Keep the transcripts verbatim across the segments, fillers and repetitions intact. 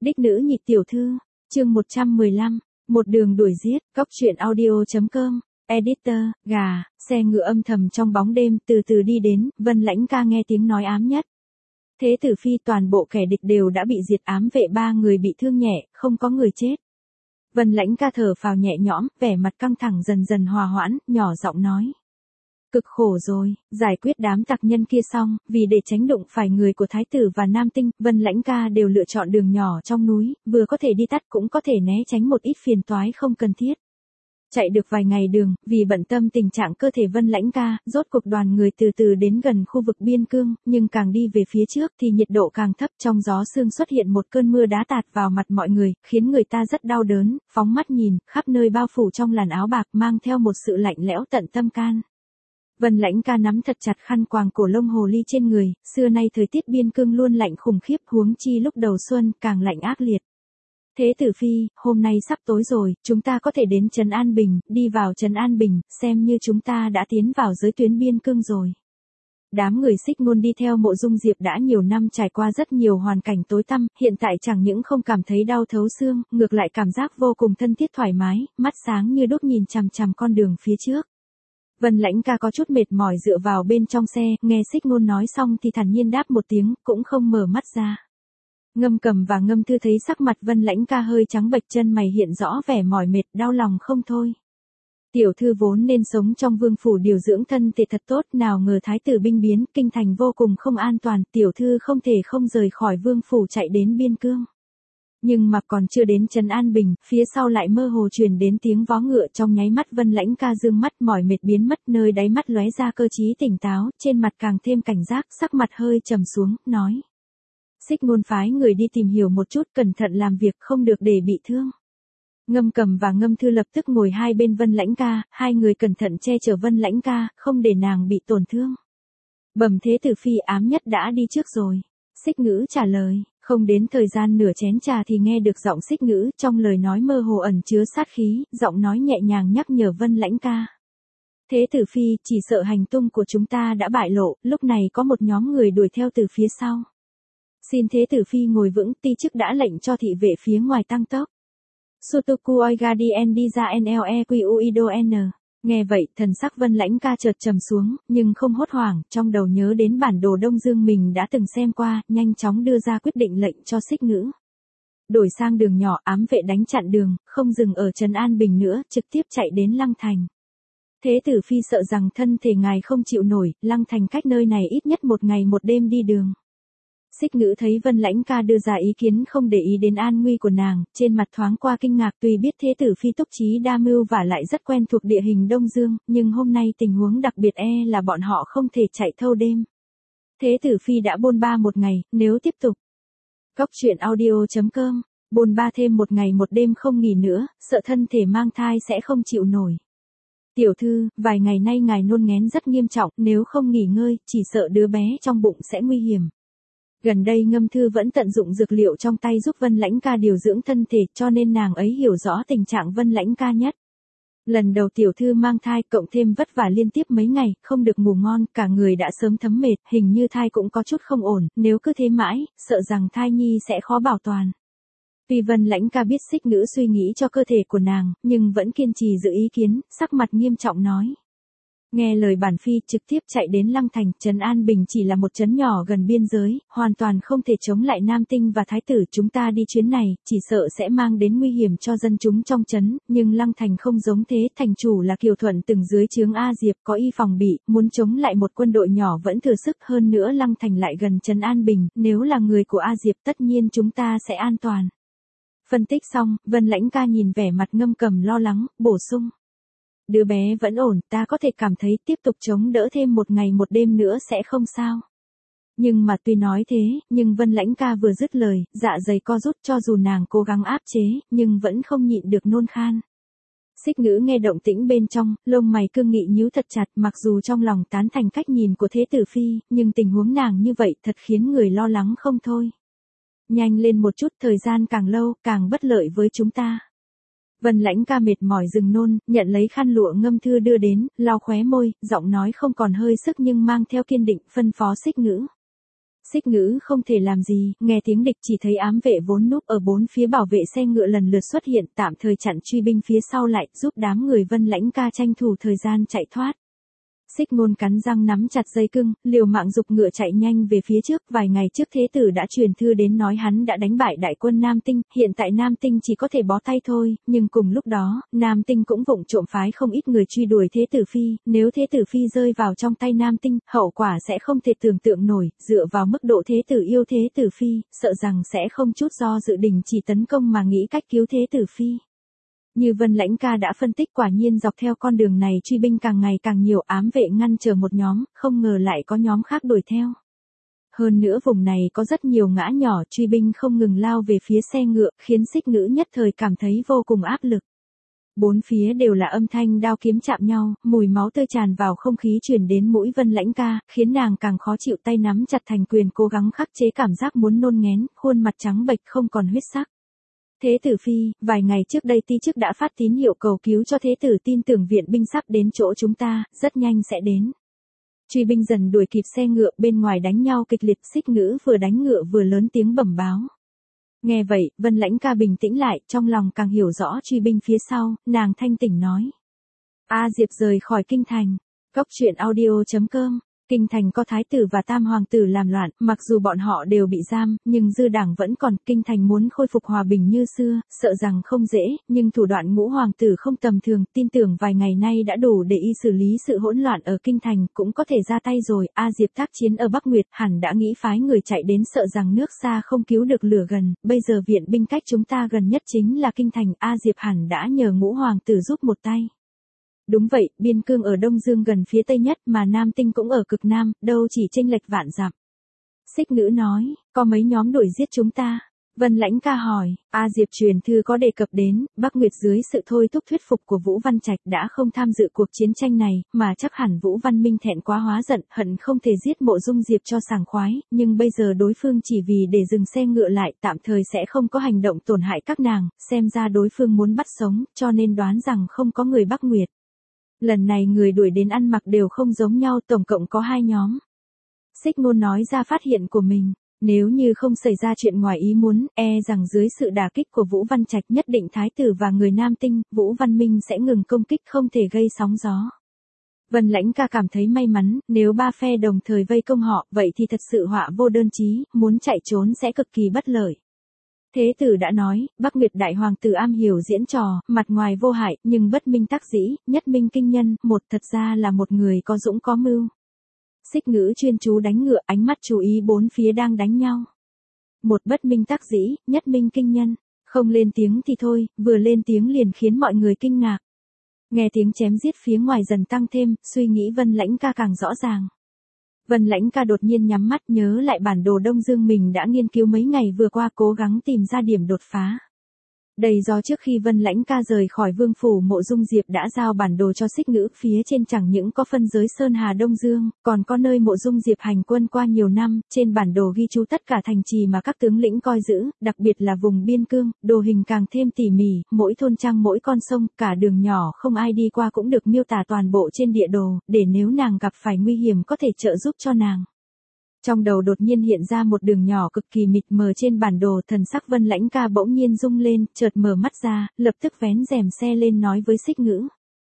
Đích nữ nhị tiểu thư, chương một trăm mười lăm, một đường đuổi giết, cóc truyện audio.com, editor, gà, xe ngựa âm thầm trong bóng đêm từ từ đi đến, Vân Lãnh ca nghe tiếng nói ám nhất. Thế tử phi toàn bộ kẻ địch đều đã bị diệt, ám vệ ba người bị thương nhẹ, không có người chết. Vân Lãnh ca thở phào nhẹ nhõm, vẻ mặt căng thẳng dần dần hòa hoãn, nhỏ giọng nói. Cực khổ rồi, giải quyết đám tặc nhân kia xong, vì để tránh đụng phải người của thái tử và nam tinh, Vân Lãnh ca đều lựa chọn đường nhỏ trong núi, vừa có thể đi tắt cũng có thể né tránh một ít phiền toái không cần thiết. Chạy được vài ngày đường, vì bận tâm tình trạng cơ thể Vân Lãnh ca, rốt cuộc đoàn người từ từ đến gần khu vực biên cương, nhưng càng đi về phía trước thì nhiệt độ càng thấp, trong gió sương xuất hiện một cơn mưa đá tạt vào mặt mọi người, khiến người ta rất đau đớn, phóng mắt nhìn, khắp nơi bao phủ trong làn áo bạc mang theo một sự lạnh lẽo tận tâm can. Vân Lãnh ca nắm thật chặt khăn quàng cổ lông hồ ly trên người, xưa nay thời tiết biên cương luôn lạnh khủng khiếp, huống chi lúc đầu xuân càng lạnh ác liệt. Thế tử phi, hôm nay sắp tối rồi, chúng ta có thể đến Trấn An Bình, đi vào Trấn An Bình, xem như chúng ta đã tiến vào giới tuyến biên cương rồi. Đám người Xích Ngôn đi theo Mộ Dung Diệp đã nhiều năm trải qua rất nhiều hoàn cảnh tối tăm, hiện tại chẳng những không cảm thấy đau thấu xương, ngược lại cảm giác vô cùng thân thiết thoải mái, mắt sáng như đuốc nhìn chằm chằm con đường phía trước. Vân Lãnh ca có chút mệt mỏi dựa vào bên trong xe, nghe Xích Ngôn nói xong thì thản nhiên đáp một tiếng, cũng không mở mắt ra. Ngâm Cầm và Ngâm Thư thấy sắc mặt Vân Lãnh ca hơi trắng bệch, chân mày hiện rõ vẻ mỏi mệt, đau lòng không thôi. Tiểu thư vốn nên sống trong vương phủ điều dưỡng thân thể thật tốt, nào ngờ thái tử binh biến, kinh thành vô cùng không an toàn, tiểu thư không thể không rời khỏi vương phủ chạy đến biên cương. Nhưng mà còn chưa đến Trấn An Bình, phía sau lại mơ hồ truyền đến tiếng vó ngựa, trong nháy mắt Vân Lãnh ca dương mắt mỏi mệt biến mất, nơi đáy mắt lóe ra cơ trí tỉnh táo, trên mặt càng thêm cảnh giác, sắc mặt hơi trầm xuống, nói. Xích Ngôn phái người đi tìm hiểu một chút, cẩn thận làm việc, không được để bị thương. Ngâm Cầm và Ngâm Thư lập tức ngồi hai bên Vân Lãnh ca, hai người cẩn thận che chở Vân Lãnh ca, không để nàng bị tổn thương. Bẩm thế tử phi, ám nhất đã đi trước rồi. Xích Ngữ trả lời, không đến thời gian nửa chén trà thì nghe được giọng Xích Ngữ, trong lời nói mơ hồ ẩn chứa sát khí, giọng nói nhẹ nhàng nhắc nhở Vân Lãnh ca. Thế tử phi, chỉ sợ hành tung của chúng ta đã bại lộ, lúc này có một nhóm người đuổi theo từ phía sau. Xin thế tử phi ngồi vững, ti chức đã lệnh cho thị vệ phía ngoài tăng tốc. Sutoku Oigadien đi ra Nlequiuidon. Nghe vậy, thần sắc Vân Lãnh ca chợt trầm xuống, nhưng không hốt hoảng, trong đầu nhớ đến bản đồ Đông Dương mình đã từng xem qua, nhanh chóng đưa ra quyết định lệnh cho Xích Ngữ. Đổi sang đường nhỏ, ám vệ đánh chặn đường, không dừng ở Trấn An Bình nữa, trực tiếp chạy đến Lăng Thành. Thế tử phi sợ rằng thân thể ngài không chịu nổi, Lăng Thành cách nơi này ít nhất một ngày một đêm đi đường. Xích Ngữ thấy Vân Lãnh ca đưa ra ý kiến không để ý đến an nguy của nàng, trên mặt thoáng qua kinh ngạc, tuy biết thế tử phi túc trí đa mưu và lại rất quen thuộc địa hình Đông Dương, nhưng hôm nay tình huống đặc biệt e là bọn họ không thể chạy thâu đêm. Thế tử phi đã bôn ba một ngày, nếu tiếp tục. Cóc truyện audio.com, bôn ba thêm một ngày một đêm không nghỉ nữa, sợ thân thể mang thai sẽ không chịu nổi. Tiểu thư, vài ngày nay ngài nôn nghén rất nghiêm trọng, nếu không nghỉ ngơi, chỉ sợ đứa bé trong bụng sẽ nguy hiểm. Gần đây Ngâm Thư vẫn tận dụng dược liệu trong tay giúp Vân Lãnh ca điều dưỡng thân thể, cho nên nàng ấy hiểu rõ tình trạng Vân Lãnh ca nhất. Lần đầu tiểu thư mang thai, cộng thêm vất vả liên tiếp mấy ngày, không được ngủ ngon, cả người đã sớm thấm mệt, hình như thai cũng có chút không ổn, nếu cứ thế mãi, sợ rằng thai nhi sẽ khó bảo toàn. Tuy Vân Lãnh ca biết Xích Ngữ suy nghĩ cho cơ thể của nàng, nhưng vẫn kiên trì giữ ý kiến, sắc mặt nghiêm trọng nói. Nghe lời bản phi, trực tiếp chạy đến Lăng Thành, Trấn An Bình chỉ là một trấn nhỏ gần biên giới, hoàn toàn không thể chống lại Nam Tinh và Thái tử, chúng ta đi chuyến này, chỉ sợ sẽ mang đến nguy hiểm cho dân chúng trong trấn, nhưng Lăng Thành không giống thế, thành chủ là Kiều Thuận từng dưới trướng A Diệp, có y phòng bị, muốn chống lại một quân đội nhỏ vẫn thừa sức, hơn nữa Lăng Thành lại gần Trấn An Bình, nếu là người của A Diệp tất nhiên chúng ta sẽ an toàn. Phân tích xong, Vân Lãnh ca nhìn vẻ mặt Ngâm Cầm lo lắng, bổ sung. Đứa bé vẫn ổn, ta có thể cảm thấy tiếp tục chống đỡ thêm một ngày một đêm nữa sẽ không sao. Nhưng mà tuy nói thế, nhưng Vân Lãnh ca vừa dứt lời, dạ dày co rút, cho dù nàng cố gắng áp chế, nhưng vẫn không nhịn được nôn khan. Xích Ngữ nghe động tĩnh bên trong, lông mày cương nghị nhíu thật chặt, mặc dù trong lòng tán thành cách nhìn của thế tử phi, nhưng tình huống nàng như vậy thật khiến người lo lắng không thôi. Nhanh lên một chút, thời gian càng lâu, càng bất lợi với chúng ta. Vân Lãnh ca mệt mỏi dừng nôn, nhận lấy khăn lụa Ngâm Thư đưa đến, lau khóe môi, giọng nói không còn hơi sức nhưng mang theo kiên định, phân phó Xích Ngữ. Xích Ngữ không thể làm gì, nghe tiếng địch chỉ thấy ám vệ vốn núp ở bốn phía bảo vệ xe ngựa lần lượt xuất hiện, tạm thời chặn truy binh phía sau lại, giúp đám người Vân Lãnh Ca tranh thủ thời gian chạy thoát. Xích Ngôn cắn răng nắm chặt dây cưng, liều mạng giục ngựa chạy nhanh về phía trước. Vài ngày trước Thế Tử đã truyền thư đến nói hắn đã đánh bại đại quân Nam Tinh, hiện tại Nam Tinh chỉ có thể bó tay thôi, nhưng cùng lúc đó, Nam Tinh cũng vụng trộm phái không ít người truy đuổi Thế Tử Phi, nếu Thế Tử Phi rơi vào trong tay Nam Tinh, hậu quả sẽ không thể tưởng tượng nổi, dựa vào mức độ Thế Tử yêu Thế Tử Phi, sợ rằng sẽ không chút do dự đình chỉ tấn công mà nghĩ cách cứu Thế Tử Phi. Như Vân Lãnh Ca đã phân tích, quả nhiên dọc theo con đường này truy binh càng ngày càng nhiều, ám vệ ngăn chờ một nhóm, không ngờ lại có nhóm khác đuổi theo. Hơn nữa vùng này có rất nhiều ngã nhỏ, truy binh không ngừng lao về phía xe ngựa, khiến Xích Ngữ nhất thời cảm thấy vô cùng áp lực. Bốn phía đều là âm thanh đao kiếm chạm nhau, mùi máu tươi tràn vào không khí truyền đến mũi Vân Lãnh Ca, khiến nàng càng khó chịu, tay nắm chặt thành quyền cố gắng khắc chế cảm giác muốn nôn nghén, khuôn mặt trắng bệch không còn huyết sắc. Thế Tử Phi, vài ngày trước đây ti chức đã phát tín hiệu cầu cứu cho Thế Tử, tin tưởng viện binh sắp đến chỗ chúng ta, rất nhanh sẽ đến. Truy binh dần đuổi kịp xe ngựa, bên ngoài đánh nhau kịch liệt, Xích Ngữ vừa đánh ngựa vừa lớn tiếng bẩm báo. Nghe vậy, Vân Lãnh Ca bình tĩnh lại, trong lòng càng hiểu rõ truy binh phía sau, nàng thanh tỉnh nói. A Diệp rời khỏi kinh thành. Cốc truyện audio chấm com. Kinh thành có thái tử và tam hoàng tử làm loạn, mặc dù bọn họ đều bị giam, nhưng dư đảng vẫn còn, kinh thành muốn khôi phục hòa bình như xưa, sợ rằng không dễ, nhưng thủ đoạn ngũ hoàng tử không tầm thường, tin tưởng vài ngày nay đã đủ để y xử lý sự hỗn loạn ở kinh thành, cũng có thể ra tay rồi. A Diệp tác chiến ở Bắc Nguyệt, hẳn đã nghĩ phái người chạy đến, sợ rằng nước xa không cứu được lửa gần, bây giờ viện binh cách chúng ta gần nhất chính là kinh thành, A Diệp hẳn đã nhờ ngũ hoàng tử giúp một tay. Đúng vậy, biên cương ở Đông Dương gần phía Tây nhất mà Nam Tinh cũng ở cực Nam, đâu chỉ chênh lệch vạn dặm. Xích Ngữ nói, có mấy nhóm đuổi giết chúng ta. Vân Lãnh Ca hỏi, A Diệp truyền thư có đề cập đến, Bắc Nguyệt dưới sự thôi thúc thuyết phục của Vũ Văn Trạch đã không tham dự cuộc chiến tranh này, mà chắc hẳn Vũ Văn Minh thẹn quá hóa giận, hận không thể giết Mộ Dung Diệp cho sảng khoái, nhưng bây giờ đối phương chỉ vì để dừng xe ngựa lại, tạm thời sẽ không có hành động tổn hại các nàng, xem ra đối phương muốn bắt sống, cho nên đoán rằng không có người Bắc Nguyệt. Lần này người đuổi đến ăn mặc đều không giống nhau, tổng cộng có hai nhóm. Xích Ngôn nói ra phát hiện của mình, nếu như không xảy ra chuyện ngoài ý muốn, e rằng dưới sự đả kích của Vũ Văn Trạch nhất định thái tử và người Nam Tinh, Vũ Văn Minh sẽ ngừng công kích, không thể gây sóng gió. Vân Lãnh Ca cảm thấy may mắn, nếu ba phe đồng thời vây công họ, vậy thì thật sự họa vô đơn chí, muốn chạy trốn sẽ cực kỳ bất lợi. Thế Tử đã nói, Bắc Nguyệt đại hoàng tử am hiểu diễn trò, mặt ngoài vô hại, nhưng bất minh tác dĩ, nhất minh kinh nhân, một thật ra là một người có dũng có mưu. Xích Ngữ chuyên chú đánh ngựa, ánh mắt chú ý bốn phía đang đánh nhau. Một bất minh tác dĩ, nhất minh kinh nhân, không lên tiếng thì thôi, vừa lên tiếng liền khiến mọi người kinh ngạc. Nghe tiếng chém giết phía ngoài dần tăng thêm, suy nghĩ Vân Lãnh Ca càng rõ ràng. Vân Lãnh Ca đột nhiên nhắm mắt nhớ lại bản đồ Đông Dương mình đã nghiên cứu mấy ngày vừa qua, cố gắng tìm ra điểm đột phá. Đây do trước khi Vân Lãnh Ca rời khỏi vương phủ, Mộ Dung Diệp đã giao bản đồ cho Xích Ngữ, phía trên chẳng những có phân giới Sơn Hà Đông Dương, còn có nơi Mộ Dung Diệp hành quân qua nhiều năm, trên bản đồ ghi chú tất cả thành trì mà các tướng lĩnh coi giữ, đặc biệt là vùng biên cương, đồ hình càng thêm tỉ mỉ, mỗi thôn trang mỗi con sông, cả đường nhỏ không ai đi qua cũng được miêu tả toàn bộ trên địa đồ, để nếu nàng gặp phải nguy hiểm có thể trợ giúp cho nàng. Trong đầu đột nhiên hiện ra một đường nhỏ cực kỳ mịt mờ trên bản đồ, thần sắc Vân Lãnh Ca bỗng nhiên rung lên, chợt mở mắt ra, lập tức vén rèm xe lên nói với Xích Ngữ.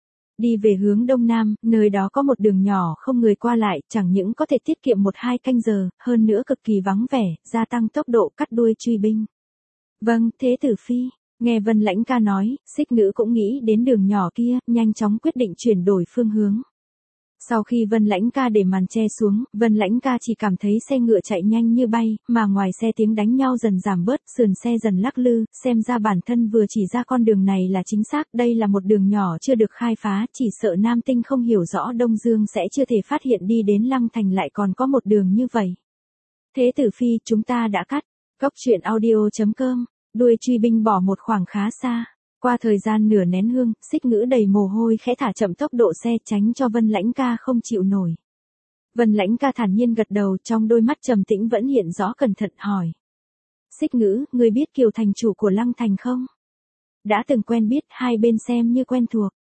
Đi về hướng đông nam, nơi đó có một đường nhỏ không người qua lại, chẳng những có thể tiết kiệm một hai canh giờ, hơn nữa cực kỳ vắng vẻ, gia tăng tốc độ cắt đuôi truy binh. Vâng, Thế Tử Phi. Nghe Vân Lãnh Ca nói, Xích Ngữ cũng nghĩ đến đường nhỏ kia, nhanh chóng quyết định chuyển đổi phương hướng. Sau khi Vân Lãnh Ca để màn che xuống, Vân Lãnh Ca chỉ cảm thấy xe ngựa chạy nhanh như bay, mà ngoài xe tiếng đánh nhau dần giảm bớt, sườn xe dần lắc lư, xem ra bản thân vừa chỉ ra con đường này là chính xác, đây là một đường nhỏ chưa được khai phá, chỉ sợ Nam Tinh không hiểu rõ Đông Dương sẽ chưa thể phát hiện đi đến Lăng Thành lại còn có một đường như vậy. Thế Tử Phi, chúng ta đã cắt. Cốc truyện audio chấm com, đuôi truy binh bỏ một khoảng khá xa. Qua thời gian nửa nén hương, Xích Ngữ đầy mồ hôi khẽ thả chậm tốc độ xe tránh cho Vân Lãnh Ca không chịu nổi. Vân Lãnh Ca thản nhiên gật đầu, trong đôi mắt trầm tĩnh vẫn hiện rõ cẩn thận hỏi. Xích Ngữ, ngươi biết Kiều thành chủ của Lăng Thành không? Đã từng quen biết, hai bên xem như quen thuộc.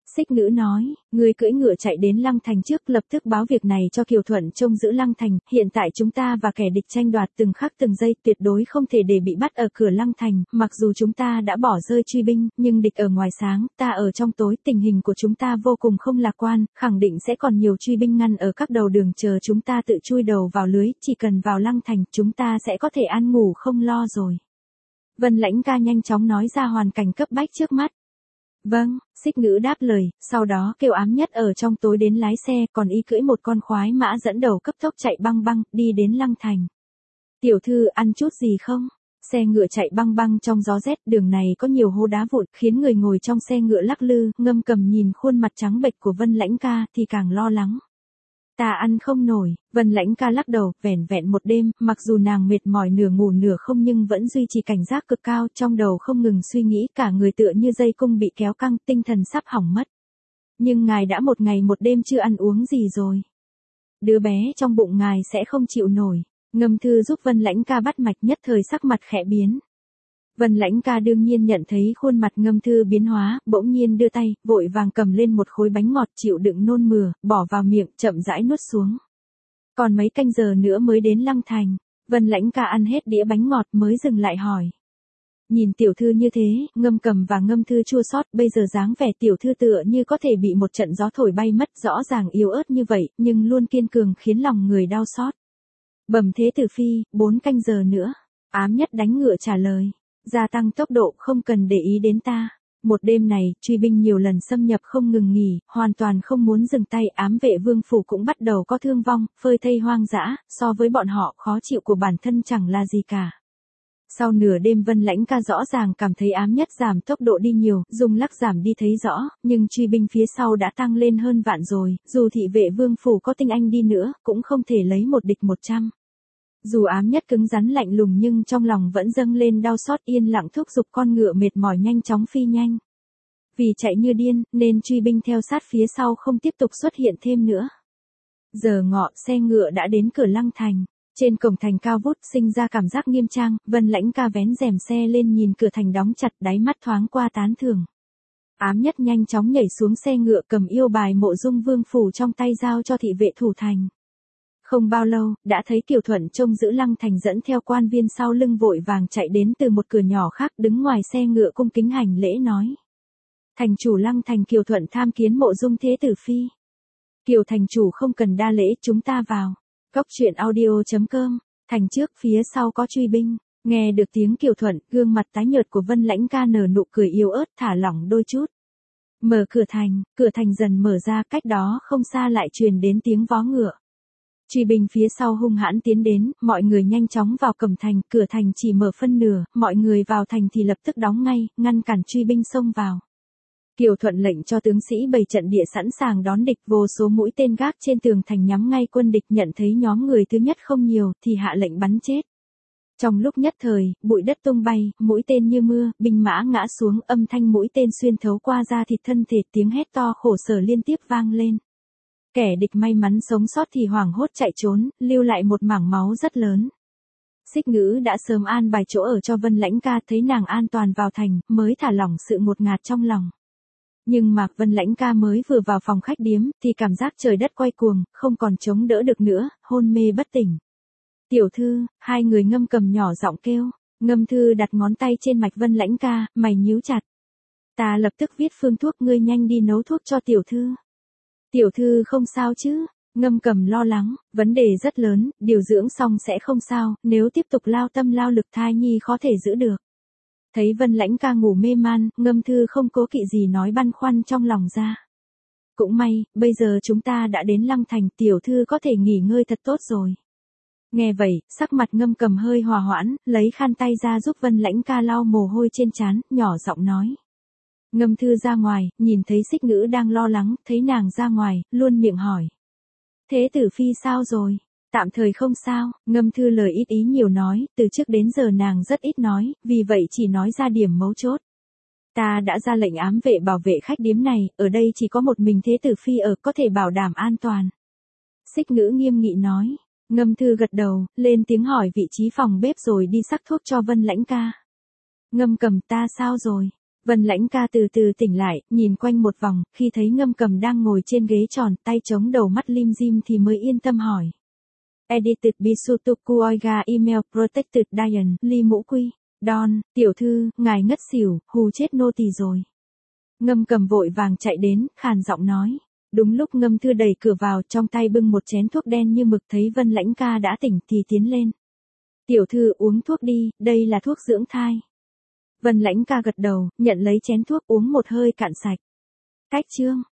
Xích Ngữ nói, người cưỡi ngựa chạy đến Lăng Thành trước lập tức báo việc này cho Kiều Thuận trông giữ Lăng Thành, hiện tại chúng ta và kẻ địch tranh đoạt từng khắc từng giây tuyệt đối không thể để bị bắt ở cửa Lăng Thành, mặc dù chúng ta đã bỏ rơi truy binh, nhưng địch ở ngoài sáng, ta ở trong tối, tình hình của chúng ta vô cùng không lạc quan, khẳng định sẽ còn nhiều truy binh ngăn ở các đầu đường chờ chúng ta tự chui đầu vào lưới, chỉ cần vào Lăng Thành, chúng ta sẽ có thể ăn ngủ không lo rồi. Vân Lãnh Ca nhanh chóng nói ra hoàn cảnh cấp bách trước mắt. Vâng, Xích Ngữ đáp lời, sau đó kêu Ám Nhất ở trong tối đến lái xe, còn y cưỡi một con khoái mã dẫn đầu cấp tốc chạy băng băng, đi đến Lăng Thành. Tiểu thư ăn chút gì không? Xe ngựa chạy băng băng trong gió rét, đường này có nhiều hố đá vụn, khiến người ngồi trong xe ngựa lắc lư, Ngâm Cầm nhìn khuôn mặt trắng bệch của Vân Lãnh Ca thì càng lo lắng. Ta ăn không nổi, Vân Lãnh Ca lắc đầu, vẻn vẹn một đêm, mặc dù nàng mệt mỏi nửa ngủ nửa không nhưng vẫn duy trì cảnh giác cực cao, trong đầu không ngừng suy nghĩ, cả người tựa như dây cung bị kéo căng, tinh thần sắp hỏng mất. Nhưng ngài đã một ngày một đêm chưa ăn uống gì rồi. Đứa bé trong bụng ngài sẽ không chịu nổi. Ngâm Thư giúp Vân Lãnh Ca bắt mạch, nhất thời sắc mặt khẽ biến. Vân Lãnh Ca đương nhiên nhận thấy khuôn mặt Ngâm Thư biến hóa, bỗng nhiên đưa tay, vội vàng cầm lên một khối bánh ngọt chịu đựng nôn mửa, bỏ vào miệng, chậm rãi nuốt xuống. Còn mấy canh giờ nữa mới đến Lăng Thành, Vân Lãnh Ca ăn hết đĩa bánh ngọt mới dừng lại hỏi. Nhìn tiểu thư như thế, Ngâm Cầm và Ngâm Thư chua xót, bây giờ dáng vẻ tiểu thư tựa như có thể bị một trận gió thổi bay mất, rõ ràng yếu ớt như vậy, nhưng luôn kiên cường khiến lòng người đau xót. Bẩm Thế Tử Phi, bốn canh giờ nữa. Ám Nhất đánh ngựa trả lời. Gia tăng tốc độ, không cần để ý đến ta. Một đêm này, truy binh nhiều lần xâm nhập không ngừng nghỉ, hoàn toàn không muốn dừng tay, ám vệ vương phủ cũng bắt đầu có thương vong, phơi thây hoang dã, so với bọn họ khó chịu của bản thân chẳng là gì cả. Sau nửa đêm Vân Lãnh Ca rõ ràng cảm thấy Ám Nhất giảm tốc độ đi nhiều, dùng lắc giảm đi thấy rõ, nhưng truy binh phía sau đã tăng lên hơn vạn rồi, dù thị vệ vương phủ có tinh anh đi nữa, cũng không thể lấy một địch một trăm. Dù Ám Nhất cứng rắn lạnh lùng nhưng trong lòng vẫn dâng lên đau xót, yên lặng thúc giục con ngựa mệt mỏi nhanh chóng phi nhanh. Vì chạy như điên, nên truy binh theo sát phía sau không tiếp tục xuất hiện thêm nữa. Giờ ngọ, xe ngựa đã đến cửa Lăng Thành. Trên cổng thành cao vút sinh ra cảm giác nghiêm trang, Vân Lãnh Ca vén rèm xe lên nhìn cửa thành đóng chặt, đáy mắt thoáng qua tán thưởng. Ám Nhất nhanh chóng nhảy xuống xe ngựa, cầm yêu bài Mộ Dung Vương phủ trong tay giao cho thị vệ thủ thành. Không bao lâu, đã thấy Kiều Thuận trông giữ Lăng Thành dẫn theo quan viên sau lưng vội vàng chạy đến từ một cửa nhỏ khác, đứng ngoài xe ngựa cung kính hành lễ nói. Thành chủ Lăng Thành Kiều Thuận tham kiến Mộ Dung Thế Tử Phi. Kiều thành chủ không cần đa lễ, chúng ta vào. Cốc truyện audio chấm com, thành trước phía sau có truy binh, nghe được tiếng Kiều Thuận, gương mặt tái nhợt của Vân Lãnh Ca nở nụ cười yếu ớt, thả lỏng đôi chút. Mở cửa thành, cửa thành dần mở ra, cách đó không xa lại truyền đến tiếng vó ngựa. Truy binh phía sau hung hãn tiến đến, mọi người nhanh chóng vào cổng thành, cửa thành chỉ mở phân nửa, mọi người vào thành thì lập tức đóng ngay, ngăn cản truy binh xông vào. Kiều Thuận lệnh cho tướng sĩ bày trận địa sẵn sàng đón địch, vô số mũi tên gác trên tường thành nhắm ngay quân địch, nhận thấy nhóm người thứ nhất không nhiều thì hạ lệnh bắn chết. Trong lúc nhất thời, bụi đất tung bay, mũi tên như mưa, binh mã ngã xuống, âm thanh mũi tên xuyên thấu qua da thịt thân thể, tiếng hét to khổ sở liên tiếp vang lên. Kẻ địch may mắn sống sót thì hoảng hốt chạy trốn, lưu lại một mảng máu rất lớn. Xích Ngữ đã sớm an bài chỗ ở cho Vân Lãnh Ca, thấy nàng an toàn vào thành, mới thả lỏng sự ngột ngạt trong lòng. Nhưng mà Vân Lãnh Ca mới vừa vào phòng khách điếm, thì cảm giác trời đất quay cuồng, không còn chống đỡ được nữa, hôn mê bất tỉnh. Tiểu thư, hai người Ngâm Cầm nhỏ giọng kêu, Ngâm Thư đặt ngón tay trên mạch Vân Lãnh Ca, mày nhíu chặt. Ta lập tức viết phương thuốc, ngươi nhanh đi nấu thuốc cho tiểu thư. Tiểu thư không sao chứ? Ngâm Cầm lo lắng, vấn đề rất lớn, điều dưỡng xong sẽ không sao, nếu tiếp tục lao tâm lao lực thai nhi khó thể giữ được. Thấy Vân Lãnh Ca ngủ mê man, Ngâm Thư không cố kỵ gì nói băn khoăn trong lòng ra. Cũng may, bây giờ chúng ta đã đến Lăng Thành, tiểu thư có thể nghỉ ngơi thật tốt rồi. Nghe vậy, sắc mặt Ngâm Cầm hơi hòa hoãn, lấy khăn tay ra giúp Vân Lãnh Ca lau mồ hôi trên trán, nhỏ giọng nói. Ngâm Thư ra ngoài, nhìn thấy Xích Ngữ đang lo lắng, thấy nàng ra ngoài, luôn miệng hỏi. Thế Tử Phi sao rồi? Tạm thời không sao, Ngâm Thư lời ít ý nhiều nói, từ trước đến giờ nàng rất ít nói, vì vậy chỉ nói ra điểm mấu chốt. Ta đã ra lệnh ám vệ bảo vệ khách điếm này, ở đây chỉ có một mình Thế Tử Phi ở, có thể bảo đảm an toàn. Xích Ngữ nghiêm nghị nói, Ngâm Thư gật đầu, lên tiếng hỏi vị trí phòng bếp rồi đi sắc thuốc cho Vân Lãnh Ca. Ngâm Cầm, ta sao rồi? Vân Lãnh ca từ từ tỉnh lại, nhìn quanh một vòng, khi thấy Ngâm Cầm đang ngồi trên ghế tròn, tay chống đầu mắt lim dim thì mới yên tâm hỏi. Edited Bisutoku Oiga Email Protected Diane, Ly Mũ Quy, Don, tiểu thư, ngài ngất xỉu, hù chết nô tỳ rồi. Ngâm Cầm vội vàng chạy đến, khàn giọng nói. Đúng lúc Ngâm Thư đẩy cửa vào, trong tay bưng một chén thuốc đen như mực, thấy Vân Lãnh ca đã tỉnh thì tiến lên. Tiểu thư uống thuốc đi, đây là thuốc dưỡng thai. Vân Lãnh ca gật đầu, nhận lấy chén thuốc uống một hơi cạn sạch. Cách chương.